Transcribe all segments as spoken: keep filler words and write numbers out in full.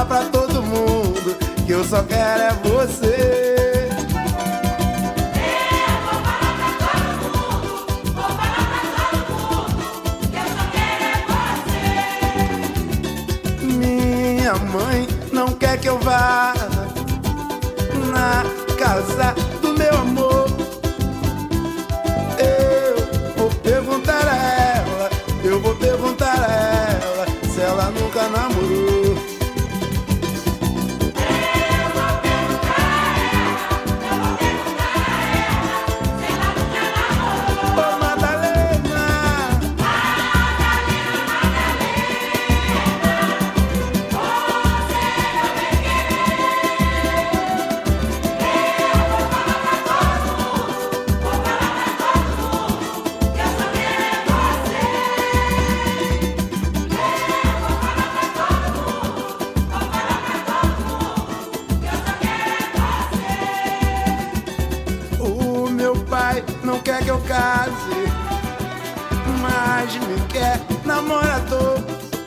falar pra todo mundo que eu só quero é você. Minha mãe não quer que eu vá na casa do meu amor. Eu vou perguntar a ela, eu vou perguntar a ela se ela nunca namorou. Não quer que eu case, mas me quer namorador.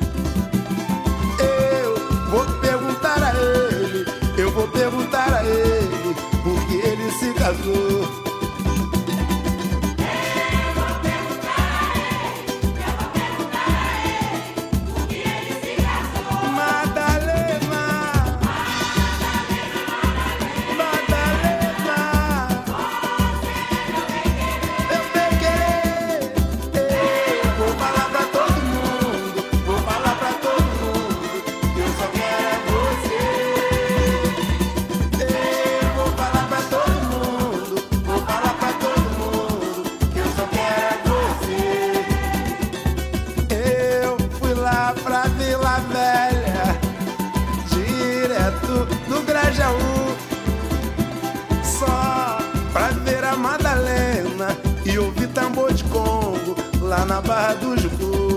Eu vou perguntar a ele, eu vou perguntar a ele porque ele se casou. Pra Vila Velha, direto do Grajaú, só pra ver a Madalena e ouvir tambor de Congo lá na Barra do Jucu.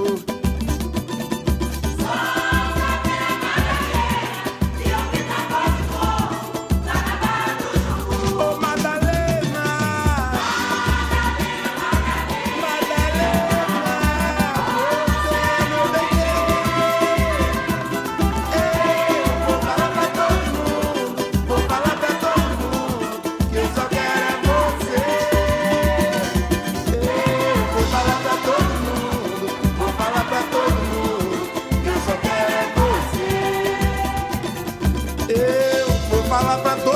Falar pra